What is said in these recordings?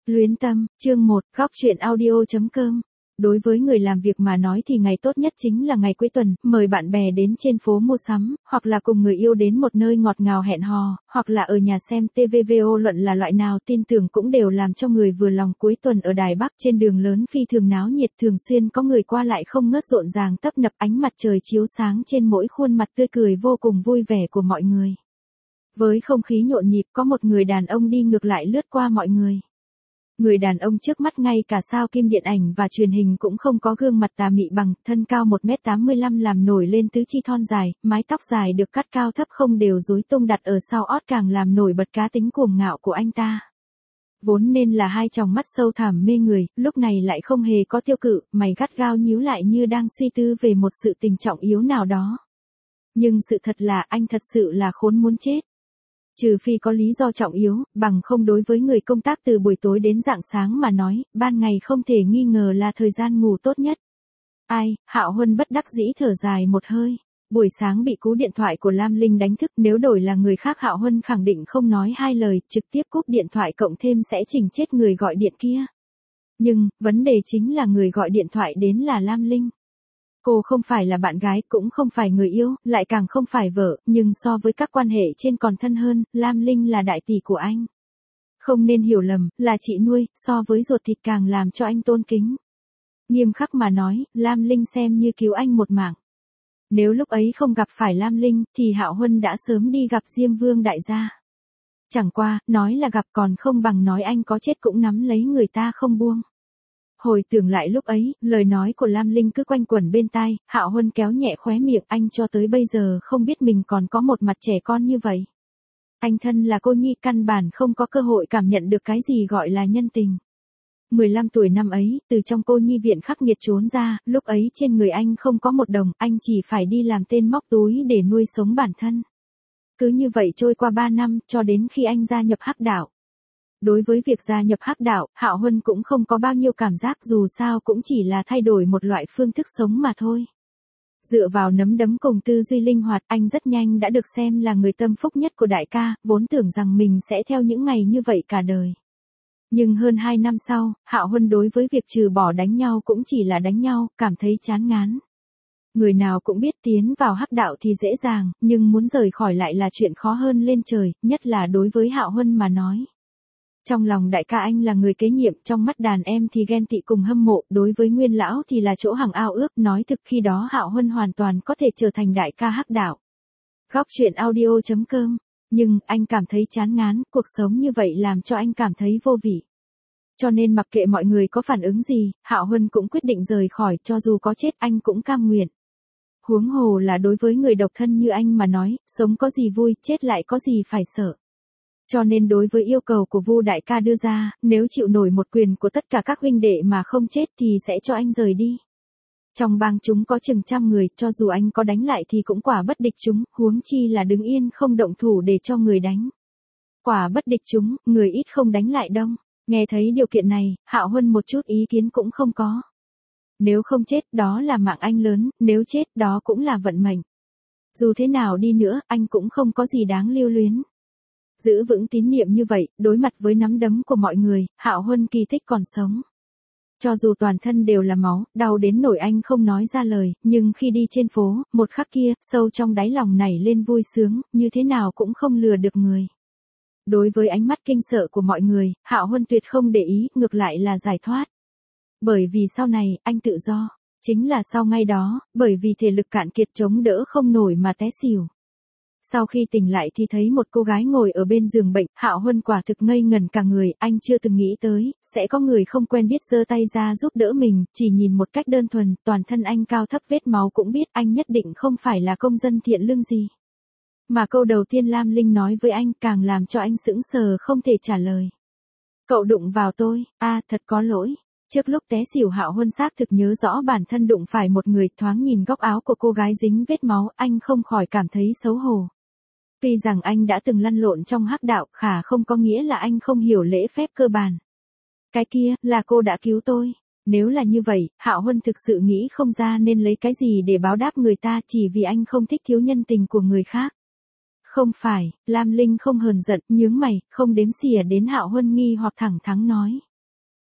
Luyến tâm, chương 1, góc truyện audio.com. Đối với người làm việc mà nói thì ngày tốt nhất chính là ngày cuối tuần, mời bạn bè đến trên phố mua sắm, hoặc là cùng người yêu đến một nơi ngọt ngào hẹn hò, hoặc là ở nhà xem TVVO, luận là loại nào tin tưởng cũng đều làm cho người vừa lòng. Cuối tuần ở Đài Bắc trên đường lớn phi thường náo nhiệt, thường xuyên có người qua lại không ngớt, rộn ràng tấp nập, ánh mặt trời chiếu sáng trên mỗi khuôn mặt tươi cười vô cùng vui vẻ của mọi người. Với không khí nhộn nhịp, có một người đàn ông đi ngược lại lướt qua mọi người. Người đàn ông trước mắt ngay cả sao kim điện ảnh và truyền hình cũng không có, gương mặt tà mị bằng, thân cao 1m85 làm nổi lên tứ chi thon dài, mái tóc dài được cắt cao thấp không đều rối tung đặt ở sau ót càng làm nổi bật cá tính cuồng ngạo của anh ta. Vốn nên là hai tròng mắt sâu thẳm mê người, lúc này lại không hề có tiêu cự, mày gắt gao nhíu lại như đang suy tư về một sự tình trọng yếu nào đó. Nhưng sự thật là anh thật sự là khốn muốn chết. Trừ phi có lý do trọng yếu, bằng không đối với người công tác từ buổi tối đến rạng sáng mà nói, ban ngày không thể nghi ngờ là thời gian ngủ tốt nhất. Ai, Hạo Huân bất đắc dĩ thở dài một hơi. Buổi sáng bị cú điện thoại của Lam Linh đánh thức, nếu đổi là người khác Hạo Huân khẳng định không nói hai lời, trực tiếp cúp điện thoại, cộng thêm sẽ chỉnh chết người gọi điện kia. Nhưng, vấn đề chính là người gọi điện thoại đến là Lam Linh. Cô không phải là bạn gái, cũng không phải người yêu, lại càng không phải vợ, nhưng so với các quan hệ trên còn thân hơn, Lam Linh là đại tỷ của anh. Không nên hiểu lầm, là chị nuôi, so với ruột thịt càng làm cho anh tôn kính. Nghiêm khắc mà nói, Lam Linh xem như cứu anh một mạng. Nếu lúc ấy không gặp phải Lam Linh, thì Hạo Huân đã sớm đi gặp Diêm Vương đại gia. Chẳng qua, nói là gặp còn không bằng nói anh có chết cũng nắm lấy người ta không buông. Hồi tưởng lại lúc ấy, lời nói của Lam Linh cứ quanh quẩn bên tai, Hạo Huân kéo nhẹ khóe miệng, anh cho tới bây giờ không biết mình còn có một mặt trẻ con như vậy. Anh thân là cô nhi, căn bản không có cơ hội cảm nhận được cái gì gọi là nhân tình. 15 tuổi năm ấy, từ trong cô nhi viện khắc nghiệt trốn ra, lúc ấy trên người anh không có một đồng, anh chỉ phải đi làm tên móc túi để nuôi sống bản thân. Cứ như vậy trôi qua 3 năm, cho đến khi anh gia nhập hắc đạo. Đối với việc gia nhập hắc đạo, Hạo Huân cũng không có bao nhiêu cảm giác, dù sao cũng chỉ là thay đổi một loại phương thức sống mà thôi. Dựa vào nắm đấm cùng tư duy linh hoạt, anh rất nhanh đã được xem là người tâm phúc nhất của đại ca, vốn tưởng rằng mình sẽ theo những ngày như vậy cả đời. Nhưng hơn 2 năm sau, Hạo Huân đối với việc trừ bỏ đánh nhau cũng chỉ là đánh nhau, cảm thấy chán ngán. Người nào cũng biết tiến vào hắc đạo thì dễ dàng, nhưng muốn rời khỏi lại là chuyện khó hơn lên trời, nhất là đối với Hạo Huân mà nói. Trong lòng đại ca anh là người kế nhiệm, trong mắt đàn em thì ghen tị cùng hâm mộ, đối với Nguyên lão thì là chỗ hằng ao ước, nói thực khi đó Hạo Huân hoàn toàn có thể trở thành đại ca hắc đạo. Góc truyện audio.com. Nhưng, anh cảm thấy chán ngán, cuộc sống như vậy làm cho anh cảm thấy vô vị. Cho nên mặc kệ mọi người có phản ứng gì, Hạo Huân cũng quyết định rời khỏi, cho dù có chết anh cũng cam nguyện. Huống hồ là đối với người độc thân như anh mà nói, sống có gì vui, chết lại có gì phải sợ. Cho nên đối với yêu cầu của Vu đại ca đưa ra, nếu chịu nổi một quyền của tất cả các huynh đệ mà không chết thì sẽ cho anh rời đi. Trong bang chúng có chừng 100 người, cho dù anh có đánh lại thì cũng quả bất địch chúng, huống chi là đứng yên không động thủ để cho người đánh. Quả bất địch chúng, người ít không đánh lại đông. Nghe thấy điều kiện này, Hạo Huân một chút ý kiến cũng không có. Nếu không chết, đó là mạng anh lớn, nếu chết, đó cũng là vận mệnh. Dù thế nào đi nữa, anh cũng không có gì đáng lưu luyến. Giữ vững tín niệm như vậy, đối mặt với nắm đấm của mọi người, Hạo Huân kỳ tích còn sống. Cho dù toàn thân đều là máu, đau đến nỗi anh không nói ra lời, nhưng khi đi trên phố, một khắc kia, sâu trong đáy lòng nảy lên vui sướng, như thế nào cũng không lừa được người. Đối với ánh mắt kinh sợ của mọi người, Hạo Huân tuyệt không để ý, ngược lại là giải thoát. Bởi vì sau này, anh tự do. Chính là sau ngày đó, bởi vì thể lực cạn kiệt chống đỡ không nổi mà té xỉu. Sau khi tỉnh lại thì thấy một cô gái ngồi ở bên giường bệnh, Hạo Huân quả thực ngây ngẩn cả người, anh chưa từng nghĩ tới, sẽ có người không quen biết giơ tay ra giúp đỡ mình, chỉ nhìn một cách đơn thuần, toàn thân anh cao thấp vết máu cũng biết anh nhất định không phải là công dân thiện lương gì. Mà câu đầu tiên Lam Linh nói với anh càng làm cho anh sững sờ không thể trả lời. Cậu đụng vào tôi, thật có lỗi. Trước lúc té xỉu Hạo Huân xác thực nhớ rõ bản thân đụng phải một người, thoáng nhìn góc áo của cô gái dính vết máu, anh không khỏi cảm thấy xấu hổ. Tuy rằng anh đã từng lăn lộn trong hắc đạo, khả không có nghĩa là anh không hiểu lễ phép cơ bản. Cái kia, là cô đã cứu tôi. Nếu là như vậy, Hạo Huân thực sự nghĩ không ra nên lấy cái gì để báo đáp người ta, chỉ vì anh không thích thiếu nhân tình của người khác. Không phải, Lam Linh không hờn giận, nhướng mày, không đếm xỉa đến Hạo Huân nghi hoặc thẳng thắn nói.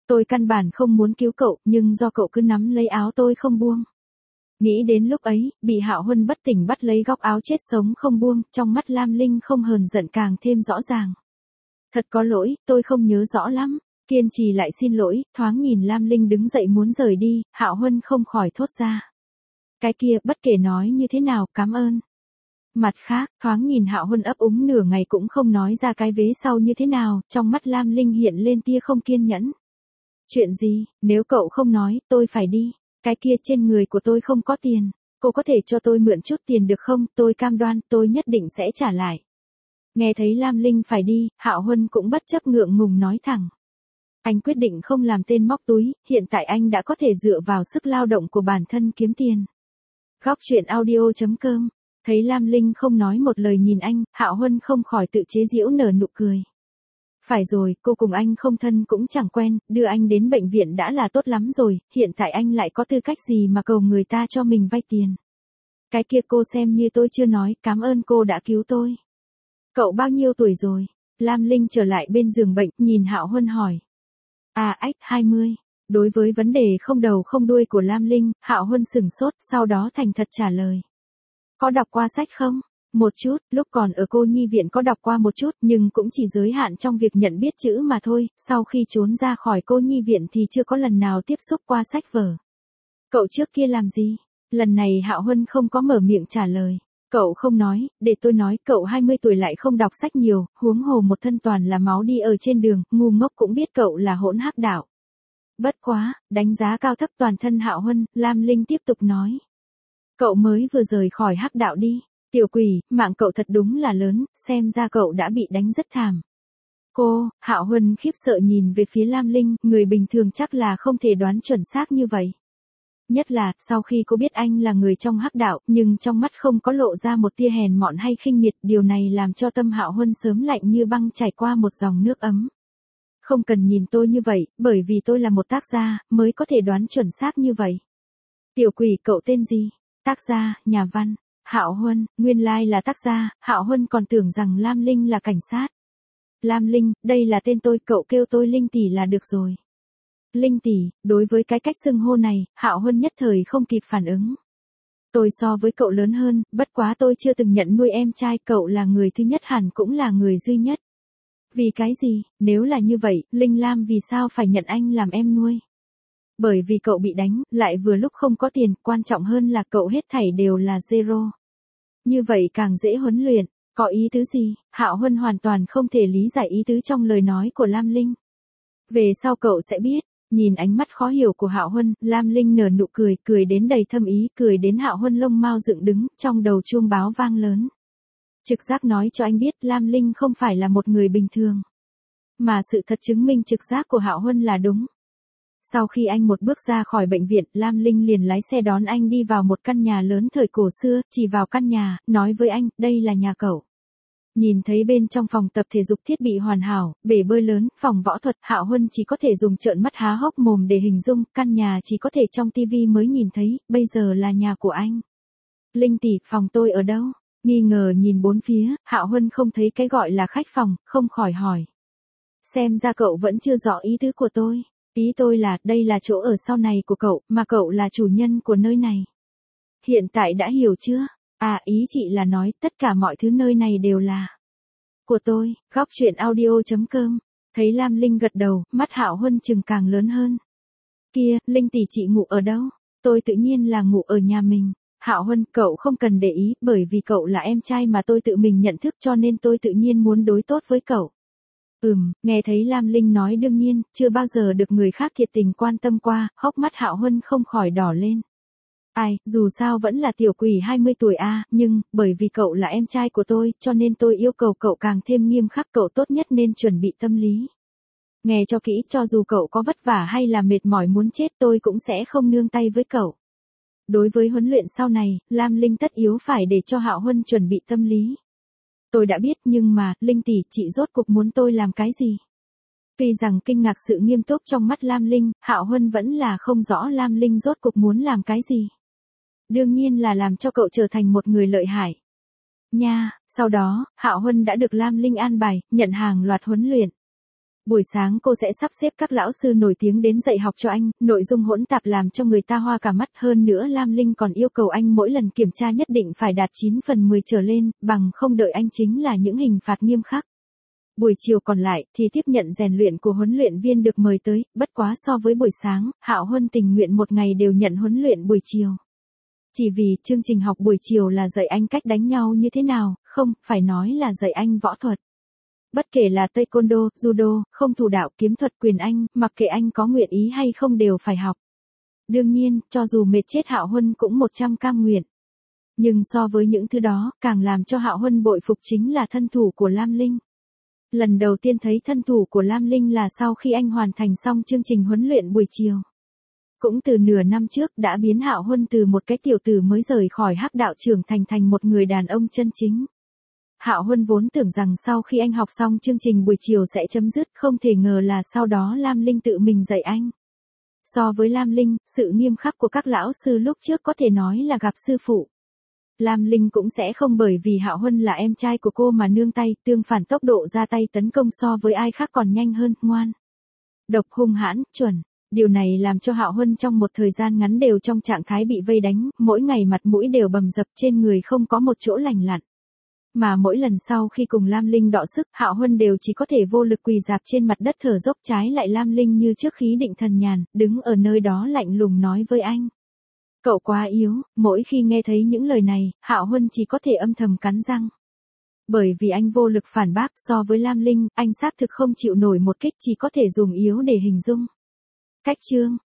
Tôi căn bản không muốn cứu cậu, nhưng do cậu cứ nắm lấy áo tôi không buông. Nghĩ đến lúc ấy, bị Hạo Huân bất tỉnh bắt lấy góc áo chết sống không buông, trong mắt Lam Linh không hờn giận càng thêm rõ ràng. Thật có lỗi, tôi không nhớ rõ lắm. Kiên trì lại xin lỗi, thoáng nhìn Lam Linh đứng dậy muốn rời đi, Hạo Huân không khỏi thốt ra. Cái kia, bất kể nói như thế nào, cảm ơn. Mặt khác, thoáng nhìn Hạo Huân ấp úng nửa ngày cũng không nói ra cái vế sau như thế nào, trong mắt Lam Linh hiện lên tia không kiên nhẫn. Chuyện gì, nếu cậu không nói, tôi phải đi. Cái kia trên người của tôi không có tiền. Cô có thể cho tôi mượn chút tiền được không, tôi cam đoan, tôi nhất định sẽ trả lại. Nghe thấy Lam Linh phải đi, Hạo Huân cũng bất chấp ngượng ngùng nói thẳng. Anh quyết định không làm tên móc túi, hiện tại anh đã có thể dựa vào sức lao động của bản thân kiếm tiền. Góc truyện audio.com. Thấy Lam Linh không nói một lời nhìn anh, Hạo Huân không khỏi tự chế giễu nở nụ cười. Phải rồi, cô cùng anh không thân cũng chẳng quen, đưa anh đến bệnh viện đã là tốt lắm rồi, hiện tại anh lại có tư cách gì mà cầu người ta cho mình vay tiền. Cái kia cô xem như tôi chưa nói, cảm ơn cô đã cứu tôi. Cậu bao nhiêu tuổi rồi? Lam Linh trở lại bên giường bệnh, nhìn Hạo Huân hỏi. 20. Đối với vấn đề không đầu không đuôi của Lam Linh, Hạo Huân sửng sốt, sau đó thành thật trả lời. Có đọc qua sách không? Một chút, lúc còn ở cô nhi viện có đọc qua một chút, nhưng cũng chỉ giới hạn trong việc nhận biết chữ mà thôi, sau khi trốn ra khỏi cô nhi viện thì chưa có lần nào tiếp xúc qua sách vở. Cậu trước kia làm gì? Lần này Hạo Huân không có mở miệng trả lời. Cậu không nói, để tôi nói, cậu 20 tuổi lại không đọc sách nhiều, huống hồ một thân toàn là máu đi ở trên đường, ngu ngốc cũng biết cậu là hỗn hắc đạo. Bất quá, đánh giá cao thấp toàn thân Hạo Huân, Lam Linh tiếp tục nói. Cậu mới vừa rời khỏi hắc đạo đi. Tiểu quỷ, mạng cậu thật đúng là lớn, xem ra cậu đã bị đánh rất thảm. Cô, Hạo Huân khiếp sợ nhìn về phía Lam Linh, người bình thường chắc là không thể đoán chuẩn xác như vậy. Nhất là, sau khi cô biết anh là người trong hắc đạo, nhưng trong mắt không có lộ ra một tia hèn mọn hay khinh miệt, điều này làm cho tâm Hạo Huân sớm lạnh như băng chảy qua một dòng nước ấm. Không cần nhìn tôi như vậy, bởi vì tôi là một tác gia, mới có thể đoán chuẩn xác như vậy. Tiểu quỷ, cậu tên gì? Tác gia, nhà văn. Hạo Huân, nguyên lai là tác gia, Hạo Huân còn tưởng rằng Lam Linh là cảnh sát. Lam Linh, đây là tên tôi, cậu kêu tôi Linh tỷ là được rồi. Linh tỷ, đối với cái cách xưng hô này, Hạo Huân nhất thời không kịp phản ứng. Tôi so với cậu lớn hơn, bất quá tôi chưa từng nhận nuôi em trai, cậu là người thứ nhất hẳn cũng là người duy nhất. Vì cái gì, nếu là như vậy, Linh Lam vì sao phải nhận anh làm em nuôi? Bởi vì cậu bị đánh, lại vừa lúc không có tiền, quan trọng hơn là cậu hết thảy đều là zero. Như vậy càng dễ huấn luyện, có ý tứ gì? Hạo Huân hoàn toàn không thể lý giải ý tứ trong lời nói của Lam Linh. Về sau cậu sẽ biết, nhìn ánh mắt khó hiểu của Hạo Huân, Lam Linh nở nụ cười, cười đến đầy thâm ý, cười đến Hạo Huân lông mao dựng đứng, trong đầu chuông báo vang lớn. Trực giác nói cho anh biết Lam Linh không phải là một người bình thường. Mà sự thật chứng minh trực giác của Hạo Huân là đúng. Sau khi anh một bước ra khỏi bệnh viện, Lam Linh liền lái xe đón anh đi vào một căn nhà lớn thời cổ xưa, chỉ vào căn nhà, nói với anh, đây là nhà cậu. Nhìn thấy bên trong phòng tập thể dục thiết bị hoàn hảo, bể bơi lớn, phòng võ thuật, Hạo Huân chỉ có thể dùng trợn mắt há hốc mồm để hình dung, căn nhà chỉ có thể trong tivi mới nhìn thấy, bây giờ là nhà của anh. Linh tỷ, phòng tôi ở đâu? Nghi ngờ nhìn bốn phía, Hạo Huân không thấy cái gọi là khách phòng, không khỏi hỏi. Xem ra cậu vẫn chưa rõ ý tứ của tôi. Ý tôi là, đây là chỗ ở sau này của cậu, mà cậu là chủ nhân của nơi này. Hiện tại đã hiểu chưa? Ý chị là nói, tất cả mọi thứ nơi này đều là của tôi. Góc truyện audio.com. Thấy Lam Linh gật đầu, mắt Hạo Huân chừng càng lớn hơn. Kia, Linh tỷ chị ngủ ở đâu? Tôi tự nhiên là ngủ ở nhà mình. Hạo Huân, cậu không cần để ý, bởi vì cậu là em trai mà tôi tự mình nhận thức cho nên tôi tự nhiên muốn đối tốt với cậu. Nghe thấy Lam Linh nói đương nhiên, chưa bao giờ được người khác thiệt tình quan tâm qua, hốc mắt Hạo Huân không khỏi đỏ lên. Dù sao vẫn là tiểu quỷ 20 tuổi nhưng, bởi vì cậu là em trai của tôi, cho nên tôi yêu cầu cậu càng thêm nghiêm khắc, cậu tốt nhất nên chuẩn bị tâm lý. Nghe cho kỹ, cho dù cậu có vất vả hay là mệt mỏi muốn chết tôi cũng sẽ không nương tay với cậu. Đối với huấn luyện sau này, Lam Linh tất yếu phải để cho Hạo Huân chuẩn bị tâm lý. Tôi đã biết nhưng mà, Linh tỷ, chị rốt cuộc muốn tôi làm cái gì? Tuy rằng kinh ngạc sự nghiêm túc trong mắt Lam Linh, Hạo Huân vẫn là không rõ Lam Linh rốt cuộc muốn làm cái gì. Đương nhiên là làm cho cậu trở thành một người lợi hại. Sau đó, Hạo Huân đã được Lam Linh an bài, nhận hàng loạt huấn luyện. Buổi sáng cô sẽ sắp xếp các lão sư nổi tiếng đến dạy học cho anh, nội dung hỗn tạp làm cho người ta hoa cả mắt. Hơn nữa Lam Linh còn yêu cầu anh mỗi lần kiểm tra nhất định phải đạt 9 phần 10 trở lên, bằng không đợi anh chính là những hình phạt nghiêm khắc. Buổi chiều còn lại thì tiếp nhận rèn luyện của huấn luyện viên được mời tới, bất quá so với buổi sáng, Hạo Huân tình nguyện một ngày đều nhận huấn luyện buổi chiều. Chỉ vì chương trình học buổi chiều là dạy anh cách đánh nhau như thế nào, không, phải nói là dạy anh võ thuật. Bất kể là taekwondo, judo, không thủ đạo, kiếm thuật, quyền Anh, mặc kệ anh có nguyện ý hay không đều phải học. Đương nhiên, cho dù mệt chết Hạo Huân cũng 100 cam nguyện. Nhưng so với những thứ đó, càng làm cho Hạo Huân bội phục chính là thân thủ của Lam Linh. Lần đầu tiên thấy thân thủ của Lam Linh là sau khi anh hoàn thành xong chương trình huấn luyện buổi chiều. Cũng từ nửa năm trước đã biến Hạo Huân từ một cái tiểu tử mới rời khỏi hắc đạo trưởng thành một người đàn ông chân chính. Hạo Huân vốn tưởng rằng sau khi anh học xong chương trình buổi chiều sẽ chấm dứt, không thể ngờ là sau đó Lam Linh tự mình dạy anh. So với Lam Linh, sự nghiêm khắc của các lão sư lúc trước có thể nói là gặp sư phụ. Lam Linh cũng sẽ không bởi vì Hạo Huân là em trai của cô mà nương tay, tương phản tốc độ ra tay tấn công so với ai khác còn nhanh hơn, ngoan, độc, hung hãn, chuẩn. Điều này làm cho Hạo Huân trong một thời gian ngắn đều trong trạng thái bị vây đánh, mỗi ngày mặt mũi đều bầm dập, trên người không có một chỗ lành lặn. Mà mỗi lần sau khi cùng Lam Linh đọ sức, Hạo Huân đều chỉ có thể vô lực quỳ rạp trên mặt đất thở dốc, trái lại Lam Linh như trước khí định thần nhàn, đứng ở nơi đó lạnh lùng nói với anh. Cậu quá yếu. Mỗi khi nghe thấy những lời này, Hạo Huân chỉ có thể âm thầm cắn răng. Bởi vì anh vô lực phản bác, so với Lam Linh, anh xác thực không chịu nổi một kích, chỉ có thể dùng yếu để hình dung. Cách chương